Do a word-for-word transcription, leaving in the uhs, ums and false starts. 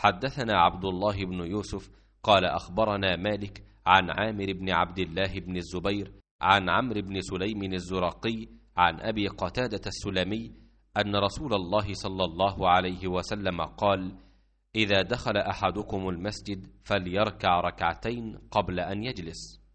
حدثنا عبد الله بن يوسف قال أخبرنا مالك عن عامر بن عبد الله بن الزبير عن عمرو بن سليم الزرقي عن أبي قتادة السلمي أن رسول الله صلى الله عليه وسلم قال: إذا دخل أحدكم المسجد فليركع ركعتين قبل أن يجلس.